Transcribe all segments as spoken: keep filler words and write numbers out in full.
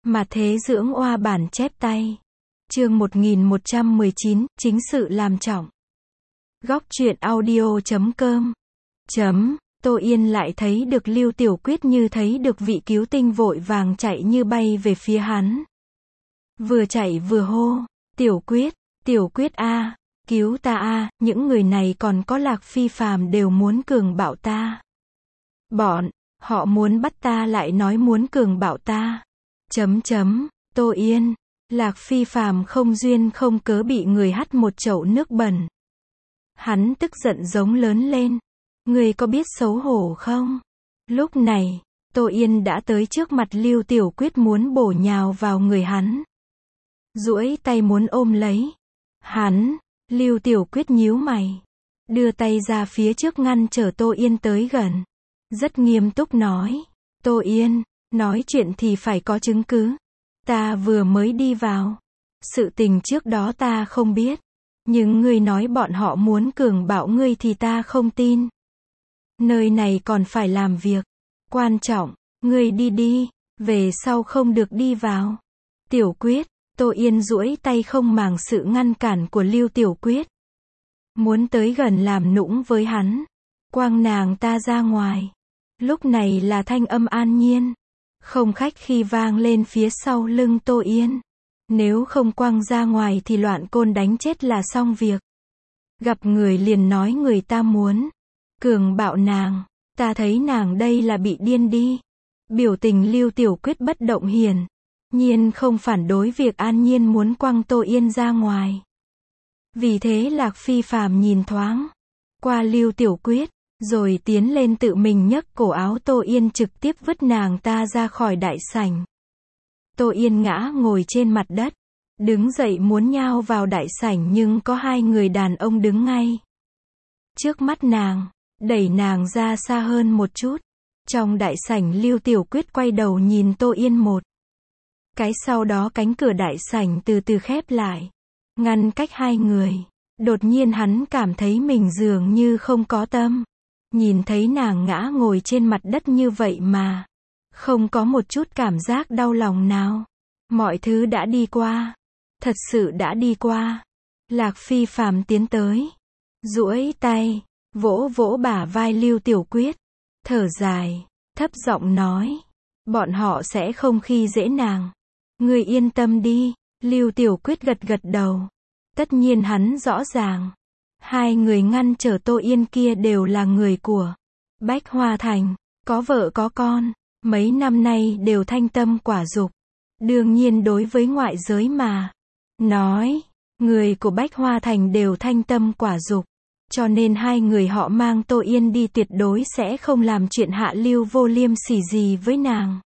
Mà thế dưỡng oa bản chép tay. Chương một nghìn một trăm mười chín, chính sự làm trọng. Góc truyện audio chấm com. Chấm, Tô Yên lại thấy được Lưu Tiểu Quyết như thấy được vị cứu tinh vội vàng chạy như bay về phía hắn. Vừa chạy vừa hô, Tiểu Quyết, Tiểu Quyết a, cứu ta a, những người này còn có Lạc Phi Phàm đều muốn cường bạo ta. Bọn, họ muốn bắt ta lại nói muốn cường bạo ta. Chấm chấm, Tô Yên, Lạc Phi Phàm không duyên không cớ bị người hắt một chậu nước bẩn. Hắn tức giận giống lớn lên. Ngươi có biết xấu hổ không? Lúc này, Tô Yên đã tới trước mặt Lưu Tiểu Quyết muốn bổ nhào vào người hắn. Duỗi tay muốn ôm lấy. Hắn, Lưu Tiểu Quyết nhíu mày. Đưa tay ra phía trước ngăn trở Tô Yên tới gần. Rất nghiêm túc nói. Tô Yên, nói chuyện thì phải có chứng cứ. Ta vừa mới đi vào. Sự tình trước đó ta không biết. Nhưng ngươi nói bọn họ muốn cường bạo ngươi thì ta không tin. Nơi này còn phải làm việc. Quan trọng, ngươi đi đi, về sau không được đi vào. Tiểu Quyết, Tô Yên duỗi tay không màng sự ngăn cản của Lưu Tiểu Quyết. Muốn tới gần làm nũng với hắn. Quang nàng ta ra ngoài. Lúc này là thanh âm An Nhiên. Không khách khi vang lên phía sau lưng Tô Yên. Nếu không quăng ra ngoài thì loạn côn đánh chết là xong việc. Gặp người liền nói người ta muốn cường bạo nàng. Ta thấy nàng đây là bị điên đi. Biểu tình Lưu Tiểu Quyết bất động hiển nhiên không phản đối việc An Nhiên muốn quăng Tô Yên ra ngoài. Vì thế Lạc Phi Phàm nhìn thoáng qua Lưu Tiểu Quyết, rồi tiến lên tự mình nhấc cổ áo Tô Yên trực tiếp vứt nàng ta ra khỏi đại sảnh. Tô Yên ngã ngồi trên mặt đất, đứng dậy muốn nhao vào đại sảnh nhưng có hai người đàn ông đứng ngay trước mắt nàng, đẩy nàng ra xa hơn một chút. Trong đại sảnh Lưu Tiểu Quyết quay đầu nhìn Tô Yên một cái, sau đó cánh cửa đại sảnh từ từ khép lại, ngăn cách hai người. Đột nhiên hắn cảm thấy mình dường như không có tâm. Nhìn thấy nàng ngã ngồi trên mặt đất như vậy mà không có một chút cảm giác đau lòng nào. Mọi thứ đã đi qua. Thật sự đã đi qua. Lạc Phi Phàm tiến tới, duỗi tay, vỗ vỗ bả vai Lưu Tiểu Quyết, thở dài, thấp giọng nói, bọn họ sẽ không khi dễ nàng. Ngươi yên tâm đi. Lưu Tiểu Quyết gật gật đầu. Tất nhiên hắn rõ ràng. Hai người ngăn trở Tô Yên kia đều là người của Bách Hoa Thành, có vợ có con, mấy năm nay đều thanh tâm quả dục. Đương nhiên đối với ngoại giới mà nói, người của Bách Hoa Thành đều thanh tâm quả dục. Cho nên hai người họ mang Tô Yên đi tuyệt đối sẽ không làm chuyện hạ lưu vô liêm sỉ gì với nàng.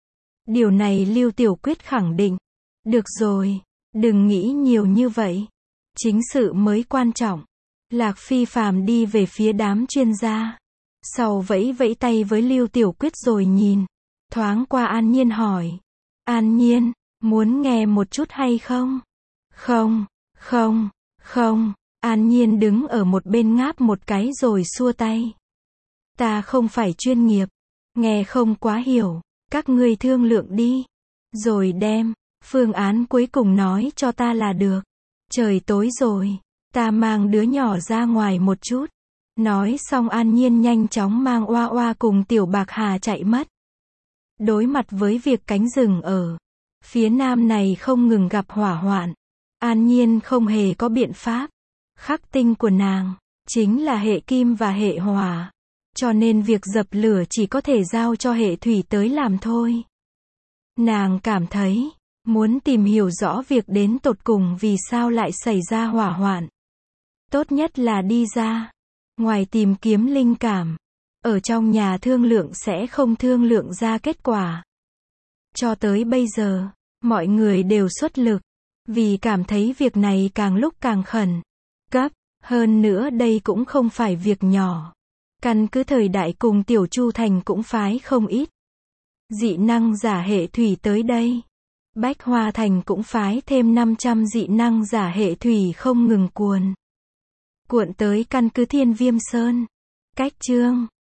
Điều này Lưu Tiểu Quyết khẳng định. Được rồi, đừng nghĩ nhiều như vậy. Chính sự mới quan trọng. Lạc Phi Phàm đi về phía đám chuyên gia. Sau vẫy vẫy tay với Lưu Tiểu Quyết rồi nhìn thoáng qua An Nhiên hỏi. An Nhiên, muốn nghe một chút hay không? Không, không, không. An Nhiên đứng ở một bên ngáp một cái rồi xua tay. Ta không phải chuyên nghiệp. Nghe không quá hiểu. Các ngươi thương lượng đi. Rồi đem phương án cuối cùng nói cho ta là được. Trời tối rồi. Ta mang đứa nhỏ ra ngoài một chút. Nói xong An Nhiên nhanh chóng mang Oa Oa cùng Tiểu Bạc Hà chạy mất. Đối mặt với việc cánh rừng ở phía nam này không ngừng gặp hỏa hoạn, An Nhiên không hề có biện pháp. Khắc tinh của nàng chính là hệ kim và hệ hỏa. Cho nên việc dập lửa chỉ có thể giao cho hệ thủy tới làm thôi. Nàng cảm thấy muốn tìm hiểu rõ việc đến tột cùng vì sao lại xảy ra hỏa hoạn. Tốt nhất là đi ra ngoài tìm kiếm linh cảm. Ở trong nhà thương lượng sẽ không thương lượng ra kết quả. Cho tới bây giờ, mọi người đều xuất lực. Vì cảm thấy việc này càng lúc càng khẩn cấp. Hơn nữa đây cũng không phải việc nhỏ. Căn cứ thời đại cùng Tiểu Chu Thành cũng phái không ít dị năng giả hệ thủy tới đây. Bách Hoa Thành cũng phái thêm năm trăm dị năng giả hệ thủy không ngừng cuồn cuộn tới căn cứ Thiên Viêm Sơn. Cách chương